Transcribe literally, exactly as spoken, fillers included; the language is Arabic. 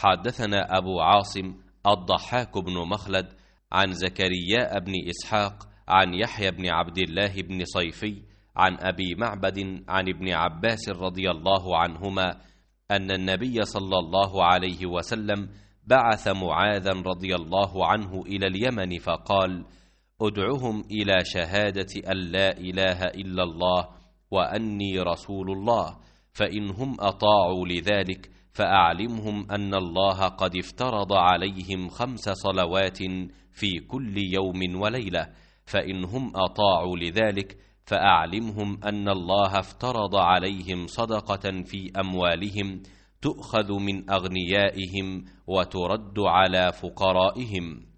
حدثنا أبو عاصم الضحاك بن مخلد عن زكريا بن إسحاق عن يحيى بن عبد الله بن صيفي عن أبي معبد عن ابن عباس رضي الله عنهما أن النبي صلى الله عليه وسلم بعث معاذا رضي الله عنه إلى اليمن فقال: ادعهم إلى شهادة أن لا إله إلا الله وأني رسول الله، فإن هم أطاعوا لذلك فأعلمهم أن الله قد افترض عليهم خمس صلوات في كل يوم وليلة، فإن هم أطاعوا لذلك فأعلمهم أن الله افترض عليهم صدقة في أموالهم تؤخذ من أغنيائهم وترد على فقرائهم.